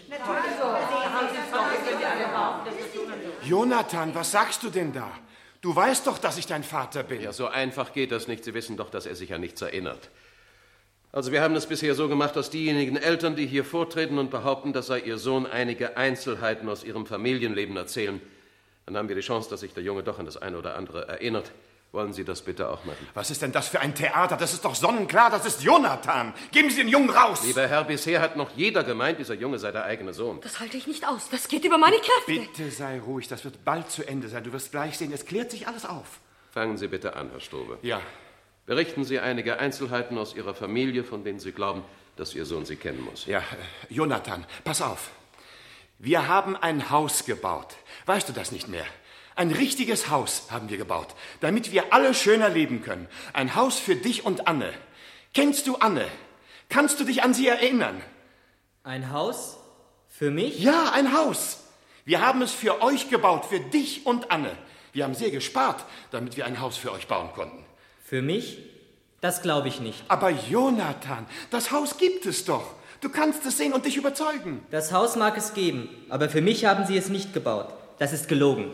Jonathan, was sagst du denn da? Du weißt doch, dass ich dein Vater bin. Ja, so einfach geht das nicht. Sie wissen doch, dass er sich an nichts erinnert. Also wir haben es bisher so gemacht, dass diejenigen Eltern, die hier vortreten und behaupten, das sei ihr Sohn, einige Einzelheiten aus ihrem Familienleben erzählen. Dann haben wir die Chance, dass sich der Junge doch an das eine oder andere erinnert. Wollen Sie das bitte auch machen? Was ist denn das für ein Theater? Das ist doch sonnenklar, das ist Jonathan. Geben Sie den Jungen raus! Lieber Herr, bisher hat noch jeder gemeint, dieser Junge sei der eigene Sohn. Das halte ich nicht aus, das geht über meine Kräfte. Bitte sei ruhig, das wird bald zu Ende sein. Du wirst gleich sehen, es klärt sich alles auf. Fangen Sie bitte an, Herr Struve. Ja. Berichten Sie einige Einzelheiten aus Ihrer Familie, von denen Sie glauben, dass Ihr Sohn sie kennen muss. Ja, äh, Jonathan, pass auf. Wir haben ein Haus gebaut. Weißt du das nicht mehr? Ein richtiges Haus haben wir gebaut, damit wir alle schöner leben können. Ein Haus für dich und Anne. Kennst du Anne? Kannst du dich an sie erinnern? Ein Haus? Für mich? Ja, ein Haus. Wir haben es für euch gebaut, für dich und Anne. Wir haben sehr gespart, damit wir ein Haus für euch bauen konnten. Für mich? Das glaube ich nicht. Aber Jonathan, das Haus gibt es doch. Du kannst es sehen und dich überzeugen. Das Haus mag es geben, aber für mich haben Sie es nicht gebaut. Das ist gelogen.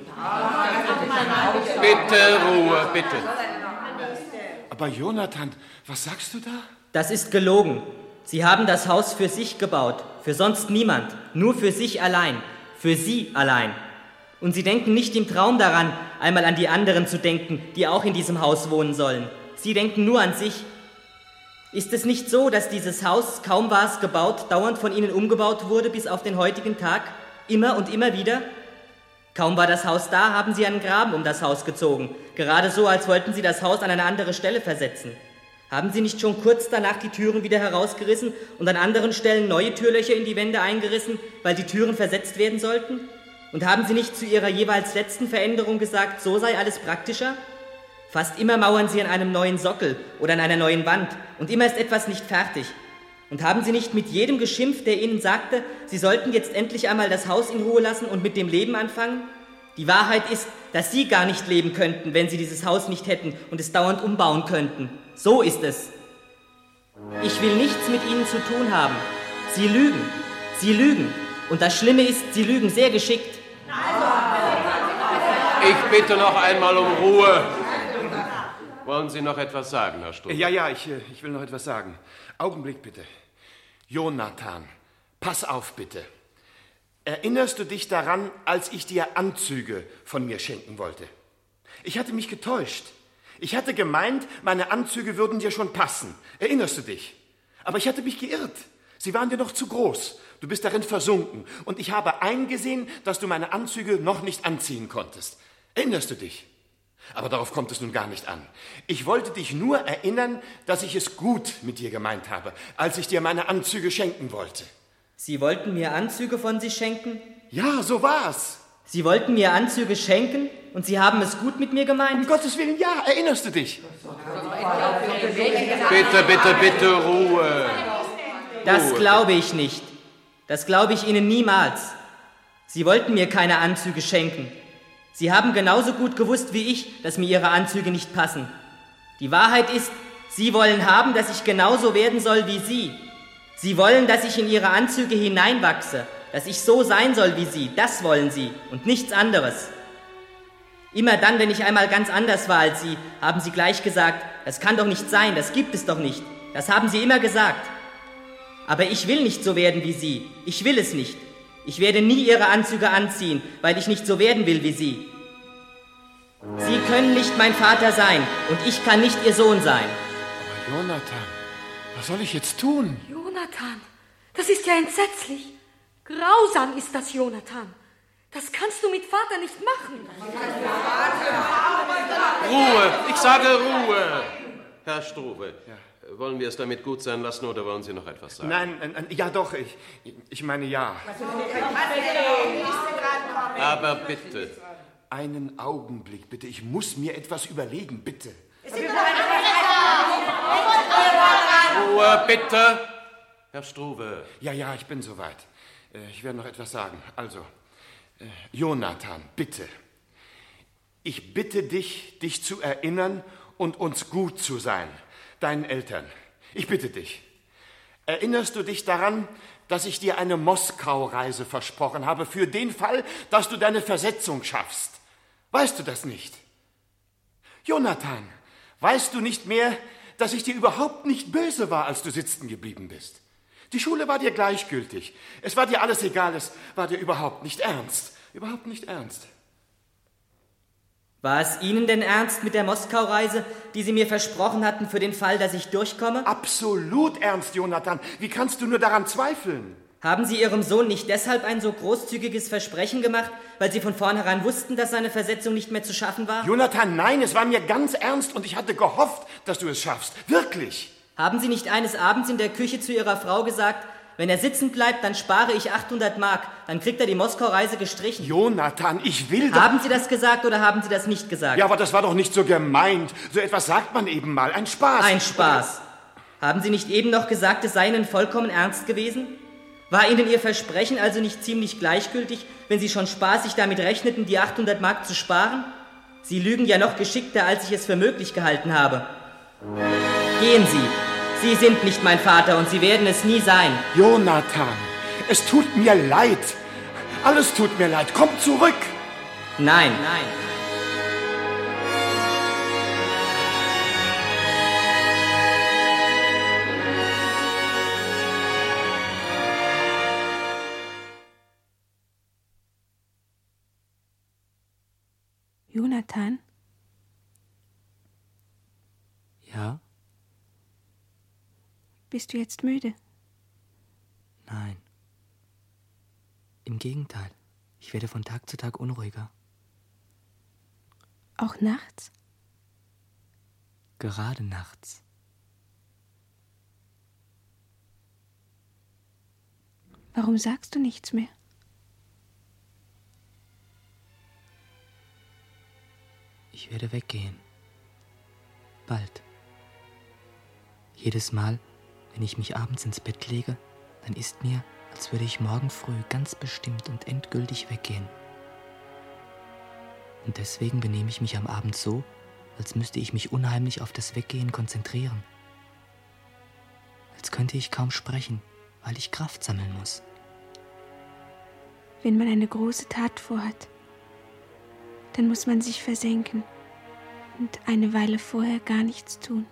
Bitte Ruhe, bitte. Aber Jonathan, was sagst du da? Das ist gelogen. Sie haben das Haus für sich gebaut, für sonst niemand, nur für sich allein, für Sie allein. Und Sie denken nicht im Traum daran, einmal an die anderen zu denken, die auch in diesem Haus wohnen sollen. Sie denken nur an sich. Ist es nicht so, dass dieses Haus, kaum war es gebaut, dauernd von Ihnen umgebaut wurde bis auf den heutigen Tag? Immer und immer wieder? Kaum war das Haus da, haben Sie einen Graben um das Haus gezogen. Gerade so, als wollten Sie das Haus an eine andere Stelle versetzen. Haben Sie nicht schon kurz danach die Türen wieder herausgerissen und an anderen Stellen neue Türlöcher in die Wände eingerissen, weil die Türen versetzt werden sollten? Und haben Sie nicht zu Ihrer jeweils letzten Veränderung gesagt, so sei alles praktischer? Fast immer mauern Sie an einem neuen Sockel oder an einer neuen Wand und immer ist etwas nicht fertig. Und haben Sie nicht mit jedem geschimpft, der Ihnen sagte, Sie sollten jetzt endlich einmal das Haus in Ruhe lassen und mit dem Leben anfangen? Die Wahrheit ist, dass Sie gar nicht leben könnten, wenn Sie dieses Haus nicht hätten und es dauernd umbauen könnten. So ist es. Ich will nichts mit Ihnen zu tun haben. Sie lügen. Sie lügen. Und das Schlimme ist, Sie lügen sehr geschickt. Ich bitte noch einmal um Ruhe. Wollen Sie noch etwas sagen, Herr Struve? Ja, ja, ich, ich will noch etwas sagen. Augenblick bitte. Jonathan, pass auf bitte. Erinnerst du dich daran, als ich dir Anzüge von mir schenken wollte? Ich hatte mich getäuscht. Ich hatte gemeint, meine Anzüge würden dir schon passen. Erinnerst du dich? Aber ich hatte mich geirrt. Sie waren dir noch zu groß. Du bist darin versunken. Und ich habe eingesehen, dass du meine Anzüge noch nicht anziehen konntest. Erinnerst du dich? Aber darauf kommt es nun gar nicht an. Ich wollte dich nur erinnern, dass ich es gut mit dir gemeint habe, als ich dir meine Anzüge schenken wollte. Sie wollten mir Anzüge von sich schenken? Ja, so war's. Sie wollten mir Anzüge schenken und Sie haben es gut mit mir gemeint? Um Gottes Willen, ja, erinnerst du dich? Bitte, bitte, bitte, Ruhe. Das Ruhe. glaube ich nicht. Das glaube ich Ihnen niemals. Sie wollten mir keine Anzüge schenken. Sie haben genauso gut gewusst wie ich, dass mir Ihre Anzüge nicht passen. Die Wahrheit ist, Sie wollen haben, dass ich genauso werden soll wie Sie. Sie wollen, dass ich in Ihre Anzüge hineinwachse, dass ich so sein soll wie Sie. Das wollen Sie und nichts anderes. Immer dann, wenn ich einmal ganz anders war als Sie, haben Sie gleich gesagt, das kann doch nicht sein, das gibt es doch nicht. Das haben Sie immer gesagt. Aber ich will nicht so werden wie Sie. Ich will es nicht. Ich werde nie Ihre Anzüge anziehen, weil ich nicht so werden will wie Sie. Sie können nicht mein Vater sein und ich kann nicht Ihr Sohn sein. Aber Jonathan, was soll ich jetzt tun? Jonathan, das ist ja entsetzlich. Grausam ist das, Jonathan. Das kannst du mit Vater nicht machen. Ruhe, ich sage Ruhe. Herr Struve, ja. Wollen wir es damit gut sein lassen oder wollen Sie noch etwas sagen? Nein, nein, ja doch, ich, ich meine ja. Aber bitte. Einen Augenblick, bitte. Ich muss mir etwas überlegen, bitte. Ruhe, bitte. Herr Struve. Ja, ja, ich bin soweit. Ich werde noch etwas sagen. Also, Jonathan, bitte. Ich bitte dich, dich zu erinnern und uns gut zu sein, deinen Eltern. Ich bitte dich. Erinnerst du dich daran, dass ich dir eine Moskau-Reise versprochen habe, für den Fall, dass du deine Versetzung schaffst? Weißt du das nicht? Jonathan, weißt du nicht mehr, dass ich dir überhaupt nicht böse war, als du sitzen geblieben bist? Die Schule war dir gleichgültig. Es war dir alles egal, es war dir überhaupt nicht ernst. Überhaupt nicht ernst. War es Ihnen denn ernst mit der Moskau-Reise, die Sie mir versprochen hatten, für den Fall, dass ich durchkomme? Absolut ernst, Jonathan. Wie kannst du nur daran zweifeln? Haben Sie Ihrem Sohn nicht deshalb ein so großzügiges Versprechen gemacht, weil Sie von vornherein wussten, dass seine Versetzung nicht mehr zu schaffen war? Jonathan, nein, es war mir ganz ernst und ich hatte gehofft, dass du es schaffst. Wirklich. Haben Sie nicht eines Abends in der Küche zu Ihrer Frau gesagt, wenn er sitzen bleibt, dann spare ich achthundert Mark, dann kriegt er die Moskau-Reise gestrichen? Jonathan, ich will doch... Haben Sie das gesagt oder haben Sie das nicht gesagt? Ja, aber das war doch nicht so gemeint. So etwas sagt man eben mal. Ein Spaß. Ein Spaß. Haben Sie nicht eben noch gesagt, es sei Ihnen vollkommen ernst gewesen? War Ihnen Ihr Versprechen also nicht ziemlich gleichgültig, wenn Sie schon spaßig damit rechneten, die achthundert Mark zu sparen? Sie lügen ja noch geschickter, als ich es für möglich gehalten habe. Gehen Sie. Sie sind nicht mein Vater und Sie werden es nie sein. Jonathan, es tut mir leid. Alles tut mir leid. Komm zurück. Nein. Nein. Jonathan? Ja? Bist du jetzt müde? Nein. Im Gegenteil. Ich werde von Tag zu Tag unruhiger. Auch nachts? Gerade nachts. Warum sagst du nichts mehr? Ich werde weggehen. Bald. Jedes Mal, wenn ich mich abends ins Bett lege, dann ist mir, als würde ich morgen früh ganz bestimmt und endgültig weggehen. Und deswegen benehme ich mich am Abend so, als müsste ich mich unheimlich auf das Weggehen konzentrieren. Als könnte ich kaum sprechen, weil ich Kraft sammeln muss. Wenn man eine große Tat vorhat, dann muss man sich versenken und eine Weile vorher gar nichts tun.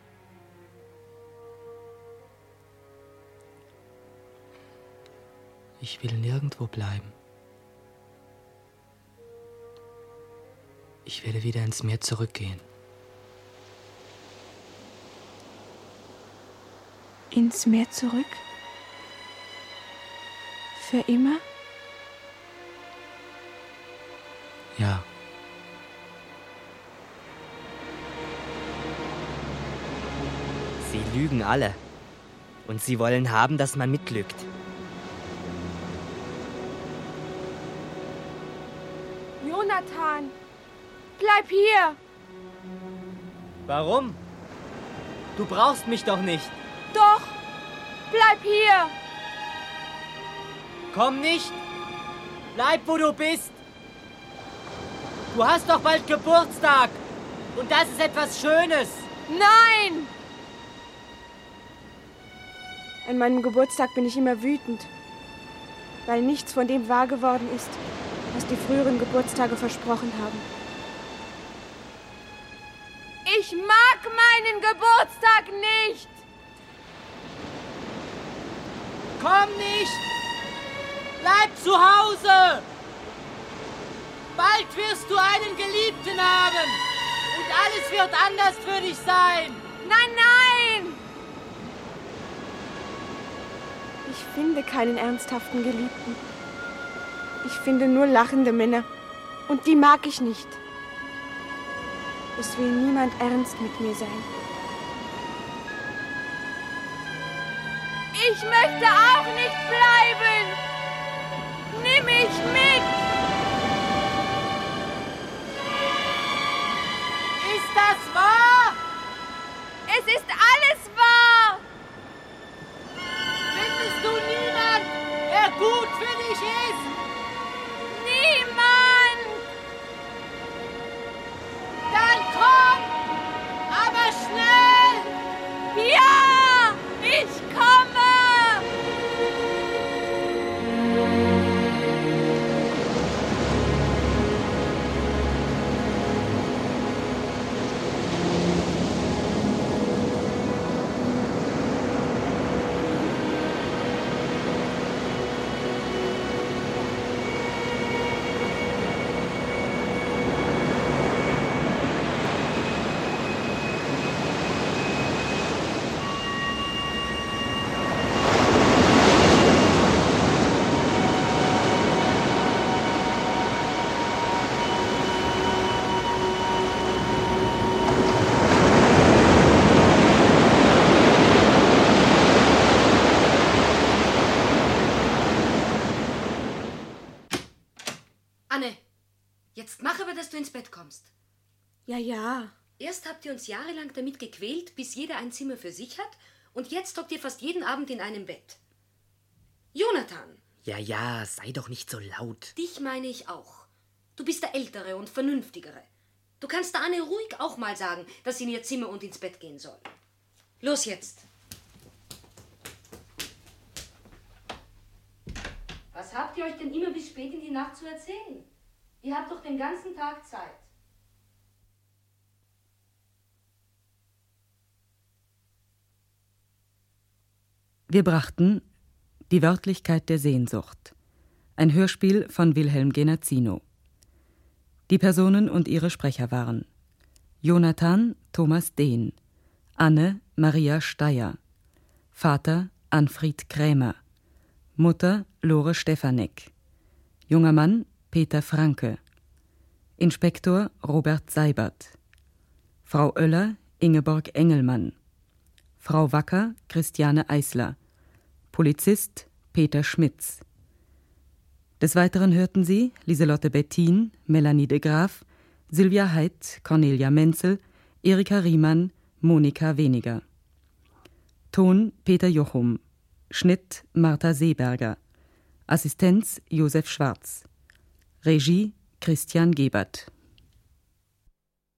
Ich will nirgendwo bleiben. Ich werde wieder ins Meer zurückgehen. Ins Meer zurück? Für immer? Ja. Sie lügen alle. Und Sie wollen haben, dass man mitlügt. Jonathan, bleib hier! Warum? Du brauchst mich doch nicht. Doch, bleib hier! Komm nicht! Bleib, wo du bist! Du hast doch bald Geburtstag! Und das ist etwas Schönes! Nein! An meinem Geburtstag bin ich immer wütend, weil nichts von dem wahr geworden ist, was die früheren Geburtstage versprochen haben. Ich mag meinen Geburtstag nicht! Komm nicht! Bleib zu Hause! Bald wirst du einen Geliebten haben! Und alles wird anders für dich sein! Nein, nein! Ich finde keinen ernsthaften Geliebten. Ich finde nur lachende Männer. Und die mag ich nicht. Es will niemand ernst mit mir sein. Ich möchte auch nicht bleiben. Nimm mich mit. Ist das wahr? Es ist alles wahr. Findest du niemand, der gut für dich ist? Niemand. Dann komm, aber schnell. Ja, ich komme. Anne, jetzt mach aber, dass du ins Bett kommst. Ja, ja. Erst habt ihr uns jahrelang damit gequält, bis jeder ein Zimmer für sich hat, und jetzt hockt ihr fast jeden Abend in einem Bett. Jonathan! Ja, ja, sei doch nicht so laut. Dich meine ich auch. Du bist der Ältere und Vernünftigere. Du kannst der Anne ruhig auch mal sagen, dass sie in ihr Zimmer und ins Bett gehen soll. Los jetzt! Was habt ihr euch denn immer bis spät in die Nacht zu erzählen? Ihr habt doch den ganzen Tag Zeit. Wir brachten Die Wörtlichkeit der Sehnsucht, ein Hörspiel von Wilhelm Genazzino. Die Personen und ihre Sprecher waren Jonathan Thomas Dehn, Anne Maria Steyer, Vater Anfried Krämer, Mutter Lore Stefanek, junger Mann Peter Franke, Inspektor Robert Seibert, Frau Oeller Ingeborg Engelmann, Frau Wacker Christiane Eisler, Polizist Peter Schmitz. Des Weiteren hörten Sie Lieselotte Bettin, Melanie de Graaf, Sylvia Heidt, Cornelia Menzel, Erika Riemann, Monika Weniger. Ton Peter Jochum, Schnitt Martha Seeberger, Assistenz Josef Schwarz, Regie Christian Gebert.